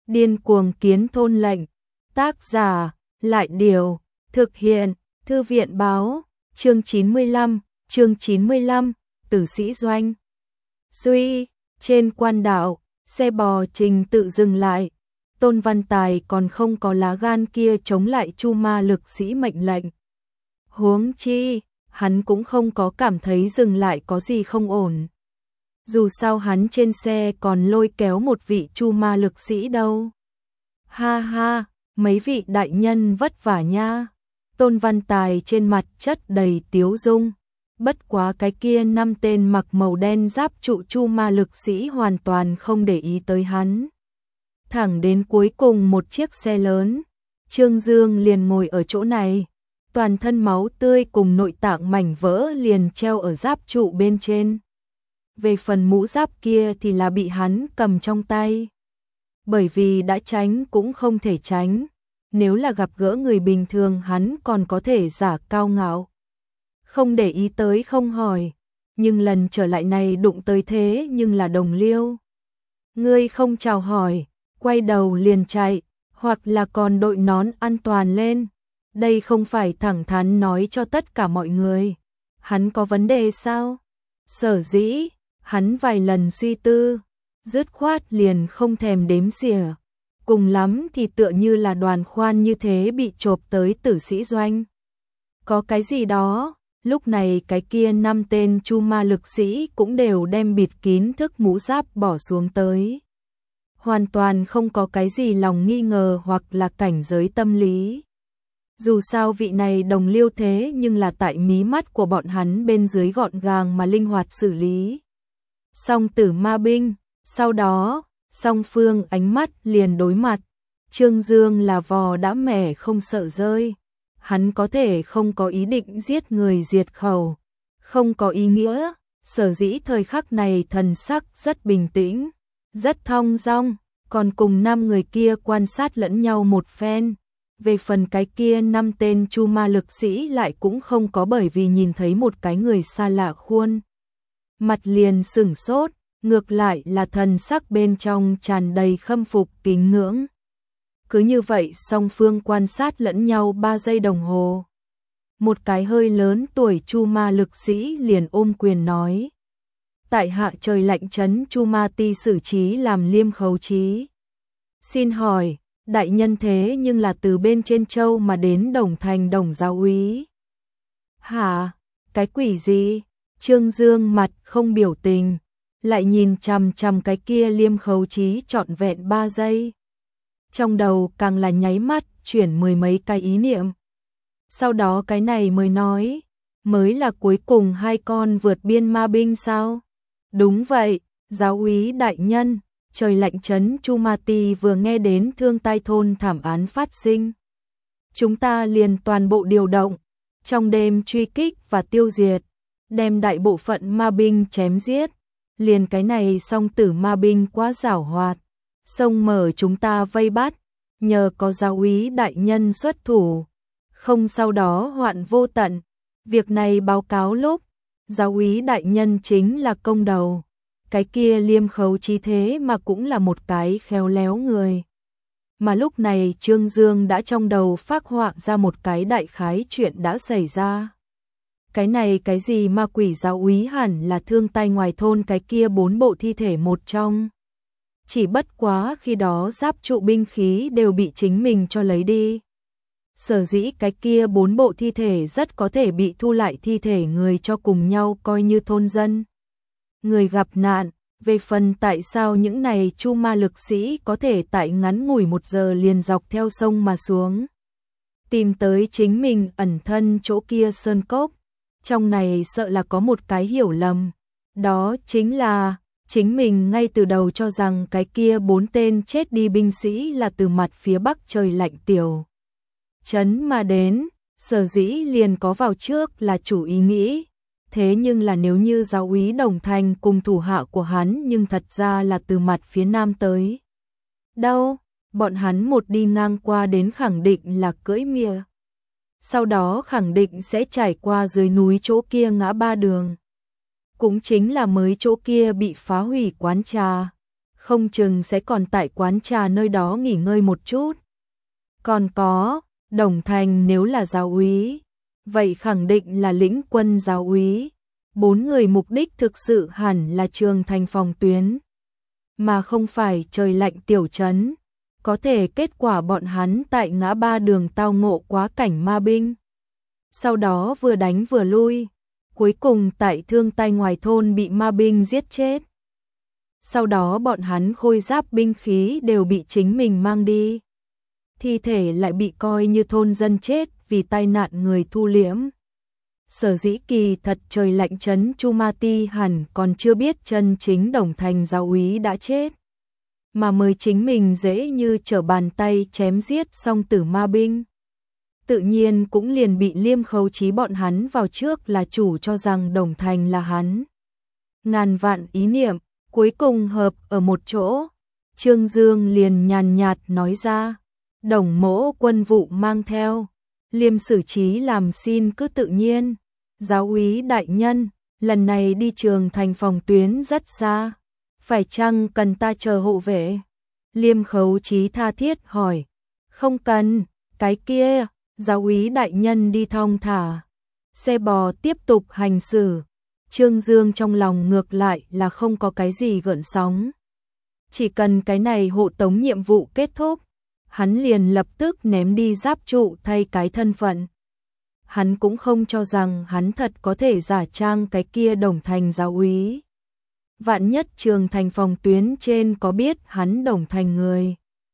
Điên cuồng kiến thôn lệnh. Tác giả, Lại Điều. Thực hiện, Thư viện báo. Chương 95, Tử sĩ doanh. Duy, trên quan đạo, xe bò trình tự dừng lại. Tôn Văn Tài còn không có lá gan kia chống lại Chu Ma lực sĩ mệnh lệnh. Huống chi, hắn cũng không có cảm thấy dừng lại có gì không ổn. Dù sao hắn trên xe còn lôi kéo một vị Chu Ma lực sĩ đâu. Ha ha, mấy vị đại nhân vất vả nha. Tôn Văn Tài trên mặt chất đầy tiếu dung. Bất quá cái kia 5 tên mặc màu đen giáp trụ Chu Ma lực sĩ hoàn toàn không để ý tới hắn. Thẳng đến cuối cùng một chiếc xe lớn, Trương Dương liền ngồi ở chỗ này. Toàn thân máu tươi cùng nội tạng mảnh vỡ liền treo ở giáp trụ bên trên. Về phần mũ giáp kia thì là bị hắn cầm trong tay. Bởi vì đã tránh cũng không thể tránh. Nếu là gặp gỡ người bình thường hắn còn có thể giả cao ngạo. Không để ý tới không hỏi. Nhưng lần trở lại này đụng tới thế nhưng là đồng liêu. Ngươi không chào hỏi, quay đầu liền chạy, hoặc là còn đội nón an toàn lên. Đây không phải thẳng thắn nói cho tất cả mọi người. Hắn có vấn đề sao? Sở dĩ, hắn vài lần suy tư, dứt khoát liền không thèm đếm xỉa. Cùng lắm thì tựa như là Đoàn Khoan như thế bị chộp tới tử sĩ doanh. Có cái gì đó, lúc này cái kia 5 tên Chu Ma lực sĩ cũng đều đem bịt kín thức mũ giáp bỏ xuống tới. Hoàn toàn không có cái gì lòng nghi ngờ hoặc là cảnh giới tâm lý. Dù sao vị này đồng liêu thế nhưng là tại mí mắt của bọn hắn bên dưới gọn gàng mà linh hoạt xử lý. Song tử ma binh, sau đó, song phương ánh mắt liền đối mặt. Trương Dương là vò đã mẻ không sợ rơi. Hắn có thể không có ý định giết người diệt khẩu, không có ý nghĩa. Sở dĩ thời khắc này thần sắc rất bình tĩnh, rất thong dong, còn cùng 5 người kia quan sát lẫn nhau một phen. Về phần cái kia 5 tên Chu Ma lực sĩ lại cũng không có bởi vì nhìn thấy một cái người xa lạ khuôn mặt liền sửng sốt, ngược lại là thần sắc bên trong tràn đầy khâm phục kính ngưỡng. Cứ như vậy song phương quan sát lẫn nhau 3 giây đồng hồ. Một cái hơi lớn tuổi Chu Ma lực sĩ liền ôm quyền nói. Tại hạ trời lạnh trấn Chu Ma ti xử trí làm liêm khấu trí. Xin hỏi, đại nhân thế nhưng là từ bên trên châu mà đến Đồng Thành Đồng giáo úy. Hả? Cái quỷ gì? Trương Dương mặt không biểu tình, lại nhìn chằm chằm cái kia liêm khấu trí trọn vẹn 3 giây. Trong đầu càng là nháy mắt chuyển 10 mấy cái ý niệm. Sau đó cái này mới nói, mới là cuối cùng 2 con vượt biên ma binh sao? Đúng vậy, giáo úy đại nhân. Trời lạnh trấn Chu Ma ti vừa nghe đến Thương Tai thôn thảm án phát sinh. Chúng ta liền toàn bộ điều động, trong đêm truy kích và tiêu diệt, đem đại bộ phận ma binh chém giết. Liền cái này song tử ma binh quá giảo hoạt, xông mở chúng ta vây bắt, nhờ có giáo úy đại nhân xuất thủ, không sau đó hoạn vô tận. Việc này báo cáo lúc, giáo úy đại nhân chính là công đầu. Cái kia liêm khấu trí thế mà cũng là một cái khéo léo người. Mà lúc này Trương Dương đã trong đầu phác họa ra một cái đại khái chuyện đã xảy ra. Cái này cái gì ma quỷ giáo úy hẳn là Thương Tai ngoài thôn cái kia 4 bộ thi thể một trong. Chỉ bất quá khi đó giáp trụ binh khí đều bị chính mình cho lấy đi. Sở dĩ cái kia 4 bộ thi thể rất có thể bị thu lại thi thể người cho cùng nhau coi như thôn dân. Người gặp nạn. Về phần tại sao những này Chu Ma lực sĩ có thể tại ngắn ngủi 1 giờ liền dọc theo sông mà xuống, tìm tới chính mình ẩn thân chỗ kia sơn cốc. Trong này sợ là có một cái hiểu lầm, đó chính là chính mình ngay từ đầu cho rằng cái kia 4 tên chết đi binh sĩ là từ mặt phía bắc trời lạnh tiểu trấn mà đến, sở dĩ liền có vào trước là chủ ý nghĩ. Thế nhưng là nếu như giáo úy Đồng Thành cùng thủ hạ của hắn nhưng thật ra là từ mặt phía nam tới. Đâu, bọn hắn một đi ngang qua đến khẳng định là cưỡi mìa. Sau đó khẳng định sẽ trải qua dưới núi chỗ kia ngã ba đường. Cũng chính là mới chỗ kia bị phá hủy quán trà. không chừng sẽ còn tại quán trà nơi đó nghỉ ngơi một chút. Còn có, Đồng Thành nếu là giáo úy, vậy khẳng định là lĩnh quân giáo úy. 4 người mục đích thực sự hẳn là Trường Thành phòng tuyến, mà không phải trời lạnh tiểu trấn. Có thể kết quả bọn hắn tại ngã ba đường tao ngộ quá cảnh ma binh. Sau đó vừa đánh vừa lui, cuối cùng tại Thương Tai ngoài thôn bị ma binh giết chết. Sau đó bọn hắn khôi giáp binh khí đều bị chính mình mang đi. Thi thể lại bị coi như thôn dân chết vì tai nạn người thu liễm. Sở dĩ kỳ thật trời lạnh trấn Chu Ma Ti hẳn còn chưa biết chân chính Đồng Thành giáo úy đã chết, mà mới chính mình dễ như trở bàn tay chém giết xong tử ma binh. Tự nhiên cũng liền bị Liêm Khấu Chí bọn hắn vào trước là chủ cho rằng Đồng Thành là hắn. Ngàn vạn ý niệm, cuối cùng hợp ở một chỗ. Trương Dương liền nhàn nhạt nói ra, Đồng mỗ quân vụ mang theo, Liêm xử trí làm xin cứ tự nhiên. Giáo úy đại nhân, lần này đi Trường Thành phòng tuyến rất xa, phải chăng cần ta chờ hộ vệ? Liêm Khấu Chí tha thiết hỏi. Không cần, cái kia, giáo úy đại nhân đi thong thả. Xe bò tiếp tục hành xử. Trương Dương trong lòng ngược lại là không có cái gì gợn sóng. Chỉ cần cái này hộ tống nhiệm vụ kết thúc, hắn liền lập tức ném đi giáp trụ thay cái thân phận. Hắn cũng không cho rằng hắn thật có thể giả trang cái kia Đồng Thành giáo úy. Vạn nhất Trường Thành phòng tuyến trên có biết hắn Đồng Thành người,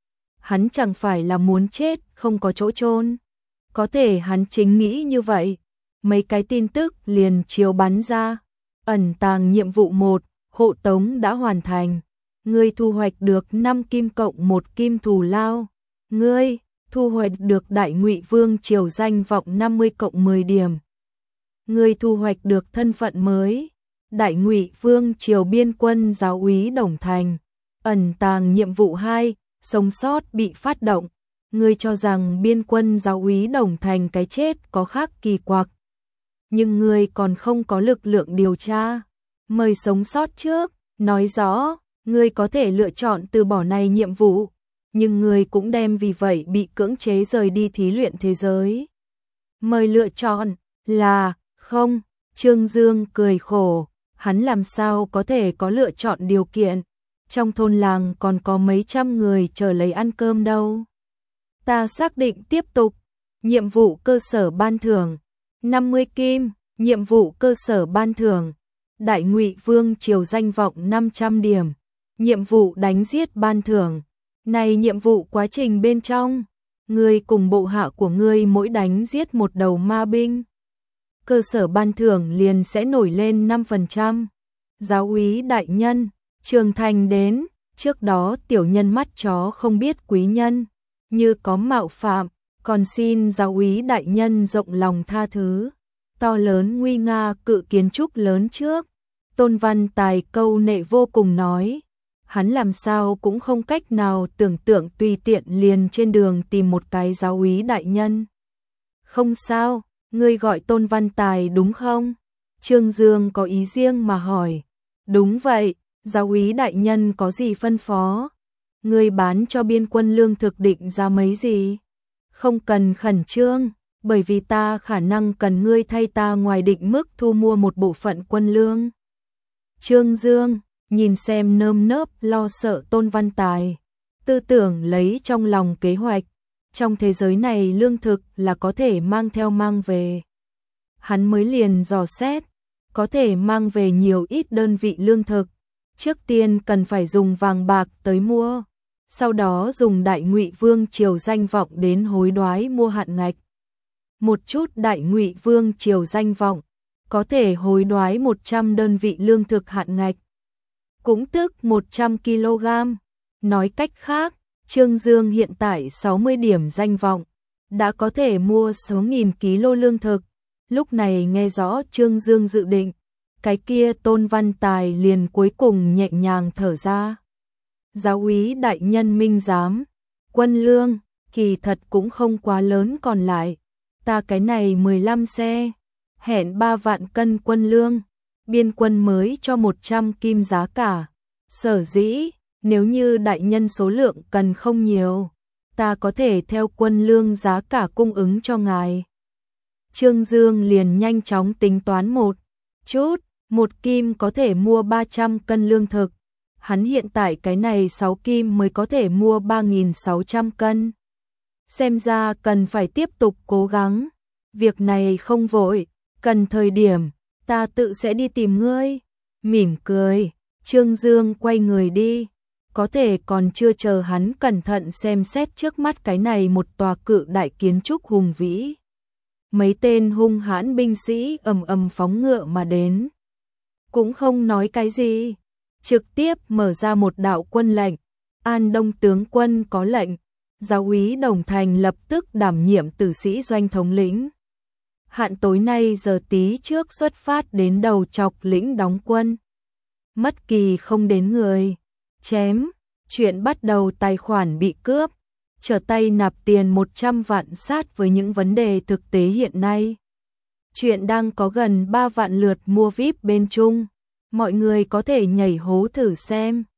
hắn chẳng phải là muốn chết không có chỗ chôn. Có thể hắn chính nghĩ như vậy. Mấy cái tin tức liền chiếu bắn ra. Ẩn tàng nhiệm vụ 1, hộ tống đã hoàn thành. Ngươi thu hoạch được 5 kim cộng 1 kim thù lao. Ngươi thu hoạch được Đại Ngụy Vương Triều danh vọng 50 cộng 10 điểm. Ngươi thu hoạch được thân phận mới, Đại Ngụy Vương Triều biên quân giáo úy Đồng Thành. Ẩn tàng nhiệm vụ 2, sống sót bị phát động. Ngươi cho rằng biên quân giáo úy Đồng Thành cái chết có khác kỳ quặc, nhưng ngươi còn không có lực lượng điều tra. Mời sống sót trước, nói rõ, ngươi có thể lựa chọn từ bỏ này nhiệm vụ, nhưng ngươi cũng đem vì vậy bị cưỡng chế rời đi thí luyện thế giới. Mời lựa chọn là không. Trương Dương cười khổ, hắn làm sao có thể có lựa chọn điều kiện, trong thôn làng còn có mấy trăm người chờ lấy ăn cơm đâu. Ta xác định tiếp tục. Nhiệm vụ cơ sở ban thưởng 50 kim, nhiệm vụ cơ sở ban thưởng Đại Ngụy Vương Triều danh vọng 500 điểm, nhiệm vụ đánh giết ban thưởng. Này nhiệm vụ quá trình bên trong, ngươi cùng bộ hạ của ngươi mỗi đánh giết một đầu ma binh, cơ sở ban thưởng liền sẽ nổi lên 5%. Giáo úy đại nhân, Trường Thành đến, trước đó tiểu nhân mắt chó không biết quý nhân, như có mạo phạm, còn xin giáo úy đại nhân rộng lòng tha thứ. To lớn nguy nga cự kiến trúc lớn trước, Tôn Văn Tài câu nệ vô cùng nói. Hắn làm sao cũng không cách nào tưởng tượng tùy tiện liền trên đường tìm một cái giáo úy đại nhân. Không sao, ngươi gọi Tôn Văn Tài đúng không? Trương Dương có ý riêng mà hỏi. Đúng vậy, giáo úy đại nhân có gì phân phó? Ngươi bán cho biên quân lương thực định ra mấy gì? Không cần khẩn trương, bởi vì ta khả năng cần ngươi thay ta ngoài định mức thu mua một bộ phận quân lương. Trương Dương nhìn xem nơm nớp lo sợ Tôn Văn Tài, tư tưởng lấy trong lòng kế hoạch. Trong thế giới này lương thực là có thể mang theo mang về. Hắn mới liền dò xét, có thể mang về nhiều ít đơn vị lương thực. Trước tiên cần phải dùng vàng bạc tới mua, sau đó dùng Đại Ngụy Vương Triều danh vọng đến hối đoái mua hạn ngạch. Một chút Đại Ngụy Vương Triều danh vọng có thể hối đoái 100 đơn vị lương thực hạn ngạch, cũng tức 100 kg. Nói cách khác, Trương Dương hiện tại 60 điểm danh vọng, đã có thể mua số nghìn kg lương thực. Lúc này nghe rõ Trương Dương dự định, cái kia Tôn Văn Tài liền cuối cùng nhẹ nhàng thở ra. Giáo úy đại nhân minh giám, quân lương, kỳ thật cũng không quá lớn còn lại. Ta cái này 15 xe, hẹn 3 vạn cân quân lương, biên quân mới cho 100 kim giá cả. Sở dĩ, Nếu như đại nhân số lượng cần không nhiều, ta có thể theo quân lương giá cả cung ứng cho ngài. Trương Dương liền nhanh chóng tính toán một chút, 1 kim có thể mua 300 cân lương thực. Hắn hiện tại cái này 6 kim mới có thể mua 3.600 cân. Xem ra cần phải tiếp tục cố gắng. Việc này không vội, cần thời điểm, ta tự sẽ đi tìm ngươi. Mỉm cười, Trương Dương quay người đi. Có thể còn chưa chờ hắn cẩn thận xem xét trước mắt cái này một tòa cự đại kiến trúc hùng vĩ. Mấy tên hung hãn binh sĩ ầm ầm phóng ngựa mà đến. Cũng không nói cái gì, trực tiếp mở ra một đạo quân lệnh. An Đông tướng quân có lệnh, giáo úy Đồng Thành lập tức đảm nhiệm tử sĩ doanh thống lĩnh. Hạn tối nay giờ tí trước xuất phát đến đầu chọc lĩnh đóng quân. Mất kỳ không đến người, chém, chuyện bắt đầu tài khoản bị cướp, trở tay nạp tiền 100 vạn sát với những vấn đề thực tế hiện nay. Chuyện đang có gần 3 vạn lượt mua VIP bên Trung, mọi người có thể nhảy hố thử xem.